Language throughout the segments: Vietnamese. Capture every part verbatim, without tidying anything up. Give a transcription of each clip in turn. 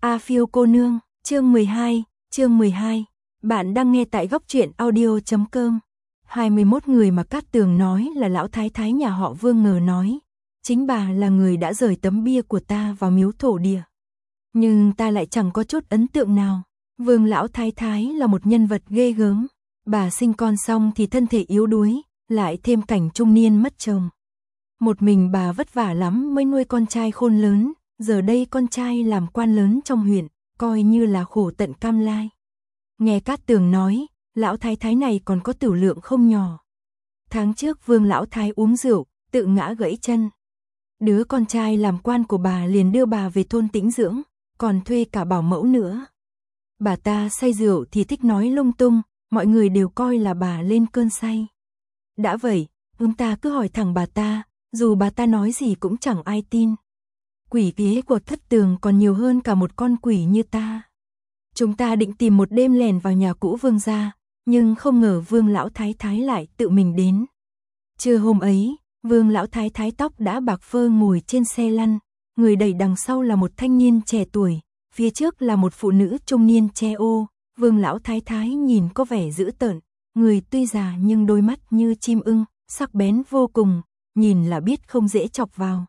A Phiêu cô nương, chương mười hai, chương mười hai. Bạn đang nghe tại góc truyện audio chấm com. hai mươi mốt người mà Cát Tường nói là lão thái thái nhà họ Vương ngờ nói. Chính bà là người đã rời tấm bia của ta vào miếu thổ địa. Nhưng ta lại chẳng có chút ấn tượng nào. Vương lão thái thái là một nhân vật ghê gớm. Bà sinh con xong thì thân thể yếu đuối, lại thêm cảnh trung niên mất chồng. Một mình bà vất vả lắm mới nuôi con trai khôn lớn. Giờ đây con trai làm quan lớn trong huyện, coi như là khổ tận cam lai. Nghe Cát Tường nói, lão thái thái này còn có tửu lượng không nhỏ. Tháng trước Vương lão thái uống rượu, tự ngã gãy chân. Đứa con trai làm quan của bà liền đưa bà về thôn tĩnh dưỡng, còn thuê cả bảo mẫu nữa. Bà ta say rượu thì thích nói lung tung, mọi người đều coi là bà lên cơn say. Đã vậy, chúng ta cứ hỏi thẳng bà ta, dù bà ta nói gì cũng chẳng ai tin. Quỷ kế của Thất Tường còn nhiều hơn cả một con quỷ như ta. Chúng ta định tìm một đêm lèn vào nhà cũ Vương gia, nhưng không ngờ Vương lão thái thái lại tự mình đến. Trưa hôm ấy, Vương lão thái thái tóc đã bạc phơ ngồi trên xe lăn, người đẩy đằng sau là một thanh niên trẻ tuổi, phía trước là một phụ nữ trung niên che ô. Vương lão thái thái nhìn có vẻ dữ tợn, người tuy già nhưng đôi mắt như chim ưng, sắc bén vô cùng, nhìn là biết không dễ chọc vào.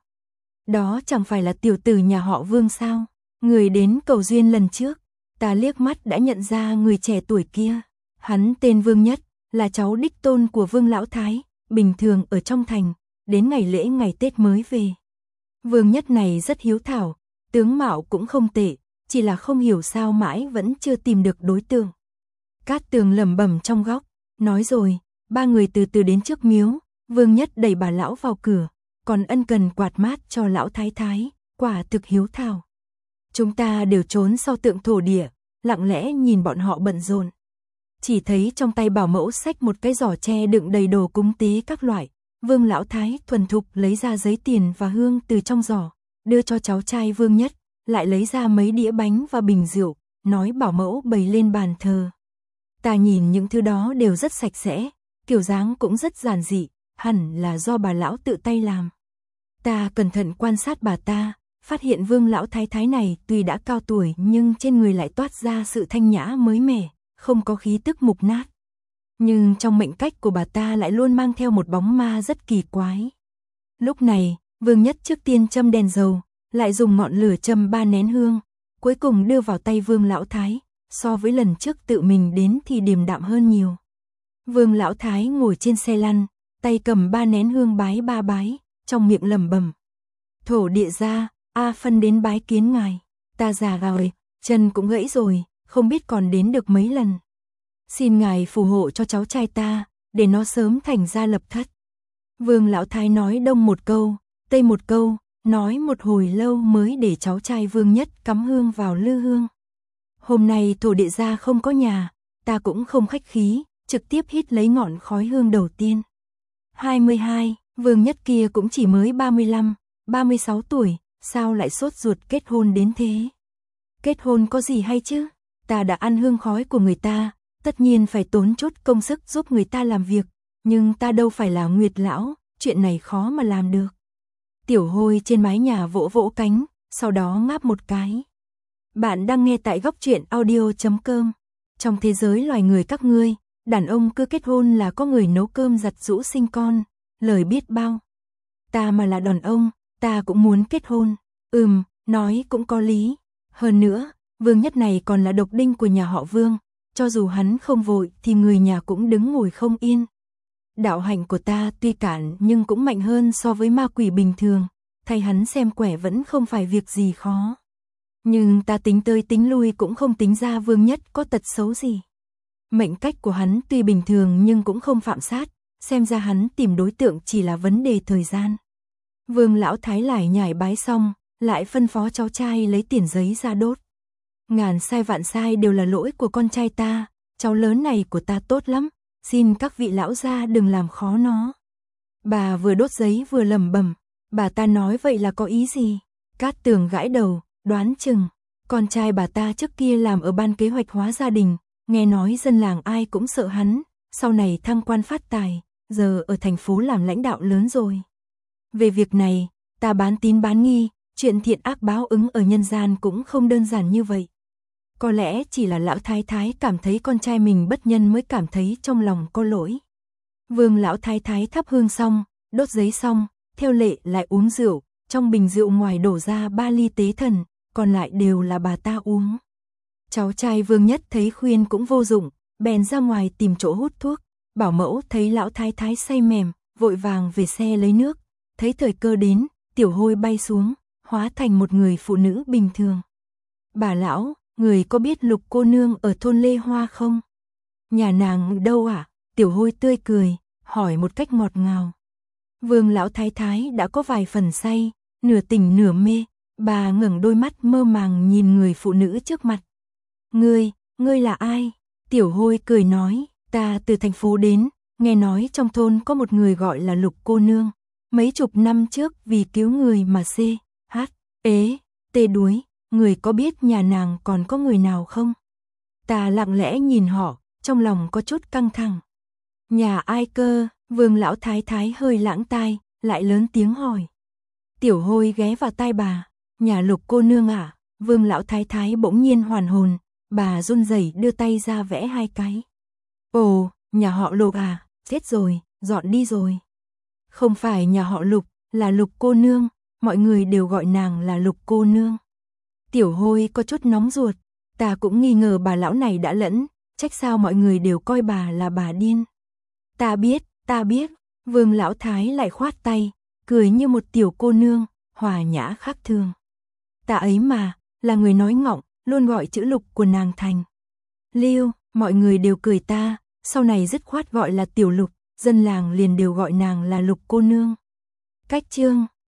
Đó chẳng phải là tiểu tử nhà họ Vương sao? Người đến cầu duyên lần trước, ta liếc mắt đã nhận ra người trẻ tuổi kia. Hắn tên Vương Nhất, là cháu đích tôn của Vương lão thái, bình thường ở trong thành, đến ngày lễ ngày Tết mới về. Vương Nhất này rất hiếu thảo, tướng mạo cũng không tệ, chỉ là không hiểu sao mãi vẫn chưa tìm được đối tượng. Cát Tường lẩm bẩm trong góc, nói rồi, ba người từ từ đến trước miếu, Vương Nhất đẩy bà lão vào cửa, còn ân cần quạt mát cho lão thái thái, quả thực hiếu thảo. Chúng ta đều trốn sau tượng thổ địa, lặng lẽ nhìn bọn họ bận rộn. Chỉ thấy trong tay bảo mẫu xách một cái giỏ tre đựng đầy đồ cúng tế các loại. Vương lão thái thuần thục lấy ra giấy tiền và hương từ trong giỏ, đưa cho cháu trai Vương Nhất, lại lấy ra mấy đĩa bánh và bình rượu, nói bảo mẫu bày lên bàn thờ. Ta nhìn những thứ đó đều rất sạch sẽ, kiểu dáng cũng rất giản dị, hẳn là do bà lão tự tay làm. Ta cẩn thận quan sát bà ta, phát hiện Vương lão thái thái này tuy đã cao tuổi nhưng trên người lại toát ra sự thanh nhã mới mẻ, không có khí tức mục nát. Nhưng trong mệnh cách của bà ta lại luôn mang theo một bóng ma rất kỳ quái. Lúc này, Vương Nhất trước tiên châm đèn dầu, lại dùng ngọn lửa châm ba nén hương, cuối cùng đưa vào tay Vương lão thái, so với lần trước tự mình đến thì điềm đạm hơn nhiều. Vương lão thái ngồi trên xe lăn, tay cầm ba nén hương bái ba bái, trong miệng lẩm bẩm: "Thổ địa gia, A Phân đến bái kiến ngài, ta già rồi, chân cũng gãy rồi, không biết còn đến được mấy lần. Xin ngài phù hộ cho cháu trai ta, để nó sớm thành gia lập thất." Vương lão thái nói đông một câu, tây một câu, nói một hồi lâu mới để cháu trai Vương Nhất cắm hương vào lư hương. Hôm nay thổ địa gia không có nhà, ta cũng không khách khí, trực tiếp hít lấy ngọn khói hương đầu tiên. hai mươi hai, Vương Nhất kia cũng chỉ mới ba mươi lăm, ba mươi sáu tuổi, sao lại sốt ruột kết hôn đến thế? Kết hôn có gì hay chứ? Ta đã ăn hương khói của người ta, tất nhiên phải tốn chút công sức giúp người ta làm việc, nhưng ta đâu phải là Nguyệt lão, chuyện này khó mà làm được. Tiểu Hôi trên mái nhà vỗ vỗ cánh, sau đó ngáp một cái. Bạn đang nghe tại góc truyện audio chấm com. Trong thế giới loài người các ngươi, đàn ông cứ kết hôn là có người nấu cơm giặt giũ sinh con, lời biết bao. Ta mà là đàn ông, ta cũng muốn kết hôn. Ừm, nói cũng có lý. Hơn nữa, Vương Nhất này còn là độc đinh của nhà họ Vương, cho dù hắn không vội thì người nhà cũng đứng ngồi không yên. Đạo hạnh của ta tuy cản nhưng cũng mạnh hơn so với ma quỷ bình thường, thay hắn xem quẻ vẫn không phải việc gì khó. Nhưng ta tính tới tính lui cũng không tính ra Vương Nhất có tật xấu gì. Mệnh cách của hắn tuy bình thường nhưng cũng không phạm sát, xem ra hắn tìm đối tượng chỉ là vấn đề thời gian. Vương lão thái lải nhải bái xong, lại phân phó cháu trai lấy tiền giấy ra đốt. Ngàn sai vạn sai đều là lỗi của con trai ta, cháu lớn này của ta tốt lắm, xin các vị lão gia đừng làm khó nó. Bà vừa đốt giấy vừa lẩm bẩm, bà ta nói vậy là có ý gì? Cát Tường gãi đầu, đoán chừng con trai bà ta trước kia làm ở ban kế hoạch hóa gia đình, nghe nói dân làng ai cũng sợ hắn, sau này thăng quan phát tài, giờ ở thành phố làm lãnh đạo lớn rồi. Về việc này, ta bán tín bán nghi, chuyện thiện ác báo ứng ở nhân gian cũng không đơn giản như vậy. Có lẽ chỉ là lão thái thái cảm thấy con trai mình bất nhân mới cảm thấy trong lòng có lỗi. Vương lão thái thái thắp hương xong, đốt giấy xong, theo lệ lại uống rượu, trong bình rượu ngoài đổ ra ba ly tế thần, còn lại đều là bà ta uống. Cháu trai Vương Nhất thấy khuyên cũng vô dụng, bèn ra ngoài tìm chỗ hút thuốc. Bảo mẫu thấy lão thái thái say mềm, vội vàng về xe lấy nước, thấy thời cơ đến, tiểu hôi bay xuống, hóa thành một người phụ nữ bình thường. Bà lão, người có biết Lục cô nương ở thôn Lê Hoa không? Nhà nàng đâu ạ? À? Tiểu hôi tươi cười, hỏi một cách ngọt ngào. Vương lão thái thái đã có vài phần say, nửa tỉnh nửa mê, bà ngẩng đôi mắt mơ màng nhìn người phụ nữ trước mặt. Ngươi, ngươi là ai? Tiểu hôi cười nói, ta từ thành phố đến, nghe nói trong thôn có một người gọi là Lục cô nương. Mấy chục năm trước vì cứu người mà xê, hát, ế, tê đuối, người có biết nhà nàng còn có người nào không? Ta lặng lẽ nhìn họ, trong lòng có chút căng thẳng. Nhà ai cơ? Vương lão thái thái hơi lãng tai, lại lớn tiếng hỏi. Tiểu hôi ghé vào tai bà, nhà Lục cô nương à? Vương lão thái thái bỗng nhiên hoàn hồn, bà run rẩy đưa tay ra vẽ hai cái. Ồ, nhà họ Lục à, chết rồi, dọn đi rồi. Không phải nhà họ Lục, là Lục cô nương, mọi người đều gọi nàng là Lục cô nương. Tiểu hôi có chút nóng ruột, ta cũng nghi ngờ bà lão này đã lẫn, trách sao mọi người đều coi bà là bà điên. Ta biết, ta biết, Vương lão thái lại khoát tay, cười như một tiểu cô nương, hòa nhã khác thường. Ta ấy mà, là người nói ngọng, luôn gọi chữ Lục của nàng thành Liêu, mọi người đều cười ta, sau này dứt khoát gọi là tiểu Lục, dân làng liền đều gọi nàng là Lục cô nương. Cách chương